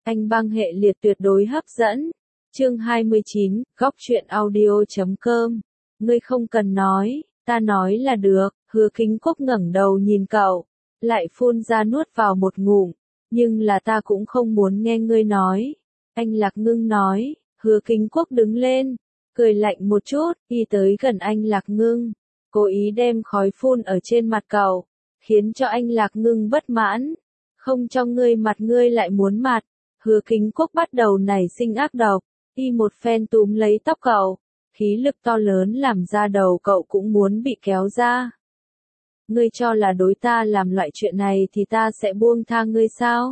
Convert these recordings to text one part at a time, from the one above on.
Anh băng hệ liệt tuyệt đối hấp dẫn. Chương 29, góc truyện audio.com. Ngươi không cần nói, ta nói là được. Hứa Kính Quốc ngẩng đầu nhìn cậu, lại phun ra nuốt vào một ngụm, nhưng là ta cũng không muốn nghe ngươi nói. Anh Lạc Ngưng nói. Hứa Kính Quốc đứng lên, cười lạnh một chút, đi tới gần anh Lạc Ngưng, cố ý đem khói phun ở trên mặt cậu, khiến cho anh Lạc Ngưng bất mãn. Không cho ngươi mặt ngươi lại muốn mặt. Hứa Kính Quốc bắt đầu nảy sinh ác độc, y một phen túm lấy tóc cậu, khí lực to lớn làm ra đầu cậu cũng muốn bị kéo ra. Ngươi cho là đối ta làm loại chuyện này thì ta sẽ buông tha ngươi sao?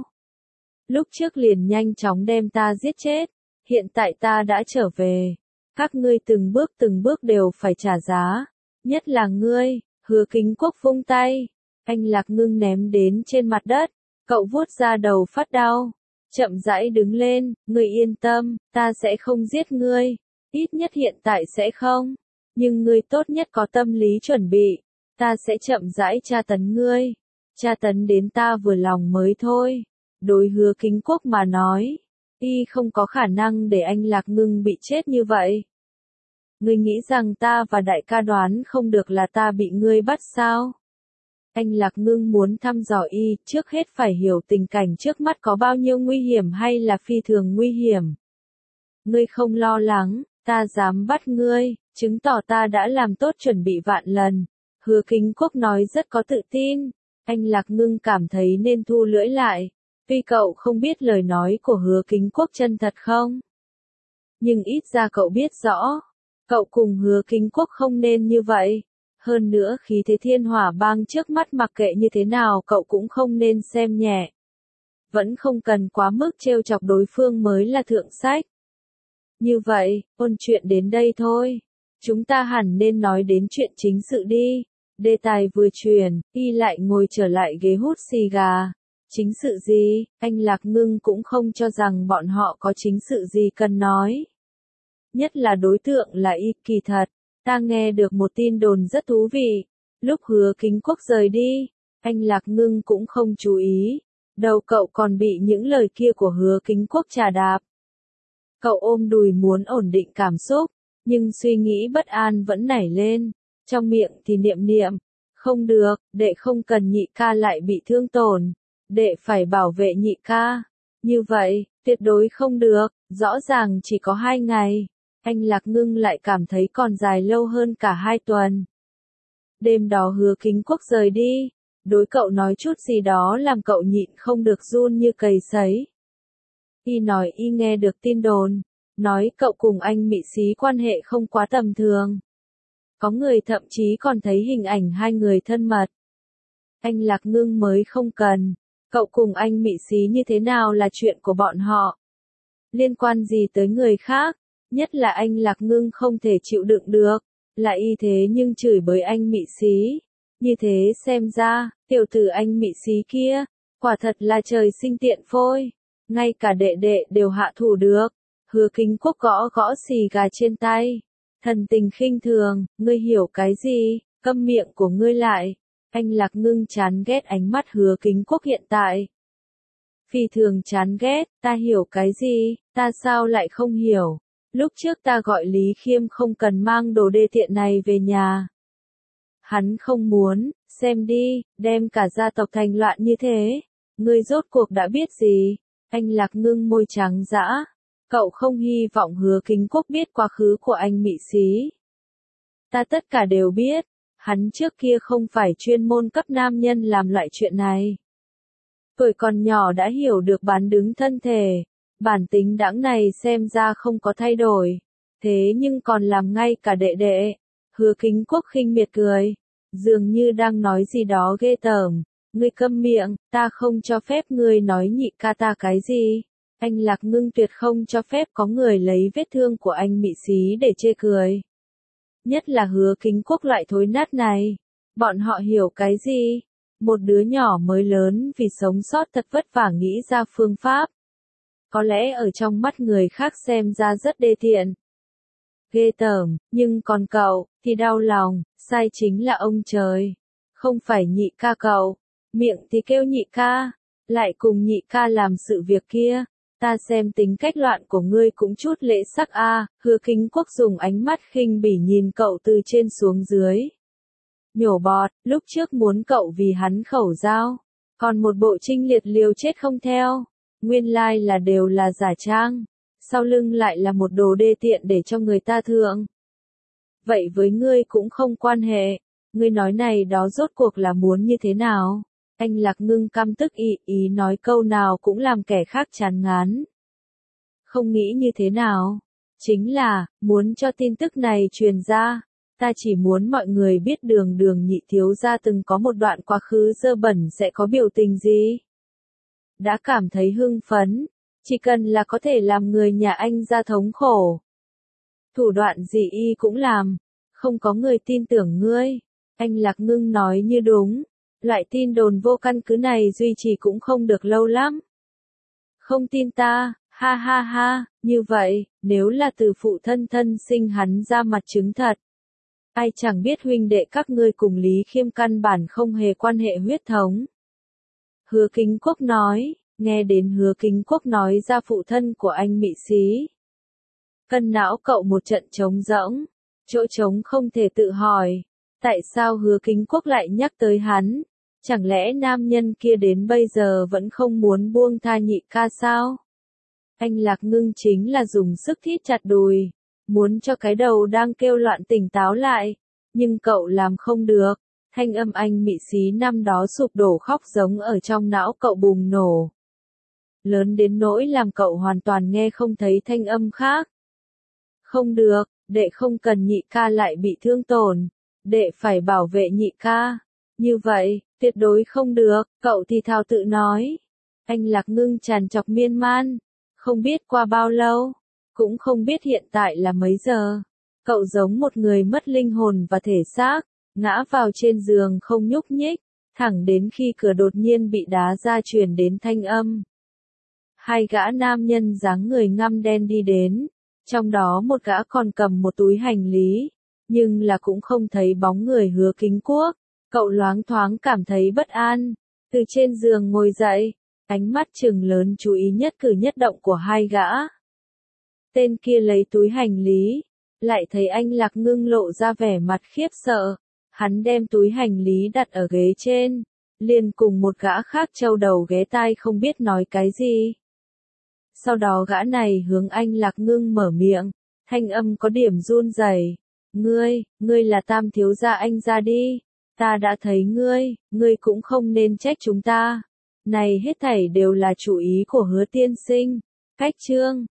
Lúc trước liền nhanh chóng đem ta giết chết, hiện tại ta đã trở về. Các ngươi từng bước đều phải trả giá, nhất là ngươi. Hứa Kính Quốc vung tay, anh Lạc Ngưng ném đến trên mặt đất, cậu vuốt ra đầu phát đau, chậm rãi đứng lên, ngươi yên tâm, ta sẽ không giết ngươi, ít nhất hiện tại sẽ không, nhưng ngươi tốt nhất có tâm lý chuẩn bị, ta sẽ chậm rãi tra tấn ngươi, tra tấn đến ta vừa lòng mới thôi. Đối Hứa Kính Quốc mà nói, y không có khả năng để anh Lạc Ngưng bị chết như vậy. Ngươi nghĩ rằng ta và đại ca đoán không được là ta bị ngươi bắt sao? Anh Lạc Ngưng muốn thăm dò y, trước hết phải hiểu tình cảnh trước mắt có bao nhiêu nguy hiểm hay là phi thường nguy hiểm. Ngươi không lo lắng, ta dám bắt ngươi, chứng tỏ ta đã làm tốt chuẩn bị vạn lần. Hứa Kính Quốc nói rất có tự tin, anh Lạc Ngưng cảm thấy nên thu lưỡi lại. Tuy cậu không biết lời nói của Hứa Kính Quốc chân thật không? Nhưng ít ra cậu biết rõ, cậu cùng Hứa Kính Quốc không nên như vậy. Hơn nữa khí thế Thiên Hỏa Bang trước mắt mặc kệ như thế nào cậu cũng không nên xem nhẹ. Vẫn không cần quá mức trêu chọc đối phương mới là thượng sách. Như vậy, ôn chuyện đến đây thôi. Chúng ta hẳn nên nói đến chuyện chính sự đi. Đề tài vừa chuyển, y lại ngồi trở lại ghế hút xì gà. Chính sự gì? Anh Lạc Ngưng cũng không cho rằng bọn họ có chính sự gì cần nói. Nhất là đối tượng là y. Kỳ thật, ta nghe được một tin đồn rất thú vị. Lúc Hứa Kính Quốc rời đi, anh Lạc Ngưng cũng không chú ý. Đầu cậu còn bị những lời kia của Hứa Kính Quốc trà đạp. Cậu ôm đùi muốn ổn định cảm xúc, nhưng suy nghĩ bất an vẫn nảy lên. Trong miệng thì niệm, không được, đệ không cần nhị ca lại bị thương tổn. Đệ phải bảo vệ nhị ca. Như vậy, tuyệt đối không được, rõ ràng chỉ có 2 ngày. Anh Lạc Ngưng lại cảm thấy còn dài lâu hơn cả 2 tuần. Đêm đó Hứa Kính Quốc rời đi, đối cậu nói chút gì đó làm cậu nhịn không được run như cầy sấy. Y nói y nghe được tin đồn, nói cậu cùng anh Mị Xí quan hệ không quá tầm thường. Có người thậm chí còn thấy hình ảnh 2 người thân mật. Anh Lạc Ngưng mới không cần, cậu cùng anh Mị Xí như thế nào là chuyện của bọn họ. Liên quan gì tới người khác, nhất là anh Lạc Ngưng không thể chịu đựng được, là y thế nhưng chửi bới anh Mị Xí. Như thế xem ra, tiểu tử anh Mị Xí kia, quả thật là trời sinh tiện phôi, ngay cả đệ đệ đều hạ thủ được. Hứa Kính Quốc gõ gõ xì gà trên tay, thần tình khinh thường, ngươi hiểu cái gì, câm miệng của ngươi lại. Anh Lạc Ngưng chán ghét ánh mắt Hứa Kính Quốc hiện tại. Phi thường chán ghét, ta hiểu cái gì, ta sao lại không hiểu. Lúc trước ta gọi Lý Khiêm không cần mang đồ đê tiện này về nhà. Hắn không muốn, xem đi, đem cả gia tộc thành loạn như thế. Ngươi rốt cuộc đã biết gì? Anh Lạc Ngưng môi trắng dã. Cậu không hy vọng Hứa Kính Quốc biết quá khứ của anh Mị Xí. Ta tất cả đều biết. Hắn trước kia không phải chuyên môn cấp nam nhân làm loại chuyện này. Tuổi còn nhỏ đã hiểu được bán đứng thân thể. Bản tính đãng này xem ra không có thay đổi. Thế nhưng còn làm ngay cả đệ đệ. Hứa Kính Quốc khinh miệt cười. Dường như đang nói gì đó ghê tởm. Ngươi câm miệng, ta không cho phép ngươi nói nhị ca ta cái gì. Anh Lạc Ngưng tuyệt không cho phép có người lấy vết thương của anh Mị Xí để chê cười. Nhất là Hứa Kính Quốc loại thối nát này. Bọn họ hiểu cái gì? Một đứa nhỏ mới lớn vì sống sót thật vất vả nghĩ ra phương pháp. Có lẽ ở trong mắt người khác xem ra rất đê tiện. Ghê tởm, nhưng còn cậu, thì đau lòng, sai chính là ông trời. Không phải nhị ca cậu. Miệng thì kêu nhị ca, lại cùng nhị ca làm sự việc kia. Ta xem tính cách loạn của ngươi cũng chút lễ sắc a. Hứa Kính Quốc dùng ánh mắt khinh bỉ nhìn cậu từ trên xuống dưới. Nhổ bọt, lúc trước muốn cậu vì hắn khẩu giao, còn một bộ trinh liệt liều chết không theo. Nguyên lai là đều là giả trang, sau lưng lại là một đồ đê tiện để cho người ta thượng. Vậy với ngươi cũng không quan hệ, ngươi nói này đó rốt cuộc là muốn như thế nào? Anh Lạc Ngưng căm tức ý nói câu nào cũng làm kẻ khác chán ngán. Không nghĩ như thế nào? Chính là, muốn cho tin tức này truyền ra. Ta chỉ muốn mọi người biết Đường Nhị thiếu gia từng có một đoạn quá khứ dơ bẩn sẽ có biểu tình gì. Đã cảm thấy hưng phấn, chỉ cần là có thể làm người nhà anh ra thống khổ. Thủ đoạn gì y cũng làm, không có người tin tưởng ngươi. Anh Lạc Ngưng nói như đúng, loại tin đồn vô căn cứ này duy trì cũng không được lâu lắm. Không tin ta, ha ha ha, như vậy, nếu là từ phụ thân thân sinh hắn ra mặt chứng thật. Ai chẳng biết huynh đệ các ngươi cùng Lý Khiêm căn bản không hề quan hệ huyết thống. Hứa Kính Quốc nói, nghe đến Hứa Kính Quốc nói ra phụ thân của anh Mị Xí. Cân não cậu một trận trống rỗng, chỗ trống không thể tự hỏi, tại sao Hứa Kính Quốc lại nhắc tới hắn, chẳng lẽ nam nhân kia đến bây giờ vẫn không muốn buông tha nhị ca sao? Anh Lạc Ngưng chính là dùng sức thít chặt đùi, muốn cho cái đầu đang kêu loạn tỉnh táo lại, nhưng cậu làm không được. Thanh âm anh Mị Xí năm đó sụp đổ khóc giống ở trong não cậu bùng nổ. Lớn đến nỗi làm cậu hoàn toàn nghe không thấy thanh âm khác. Không được, đệ không cần nhị ca lại bị thương tổn, đệ phải bảo vệ nhị ca. Như vậy, tuyệt đối không được, cậu thì thào tự nói. Anh Lạc Ngưng tràn trọc miên man, không biết qua bao lâu, cũng không biết hiện tại là mấy giờ. Cậu giống một người mất linh hồn và thể xác, ngã vào trên giường không nhúc nhích, thẳng đến khi cửa đột nhiên bị đá ra truyền đến thanh âm. Hai gã nam nhân dáng người ngăm đen đi đến, trong đó một gã còn cầm một túi hành lý, nhưng là cũng không thấy bóng người Hứa Kính Quốc. Cậu loáng thoáng cảm thấy bất an, từ trên giường ngồi dậy, ánh mắt trừng lớn chú ý nhất cử nhất động của hai gã. Tên kia lấy túi hành lý, lại thấy anh Lạc Ngưng lộ ra vẻ mặt khiếp sợ. Hắn đem túi hành lý đặt ở ghế trên, liền cùng một gã khác trâu đầu ghé tai không biết nói cái gì. Sau đó gã này hướng anh Lạc Ngưng mở miệng, thanh âm có điểm run rẩy. Ngươi là Tam thiếu gia anh ra đi. Ta đã thấy ngươi cũng không nên trách chúng ta. Này hết thảy đều là chủ ý của Hứa tiên sinh. Cách chương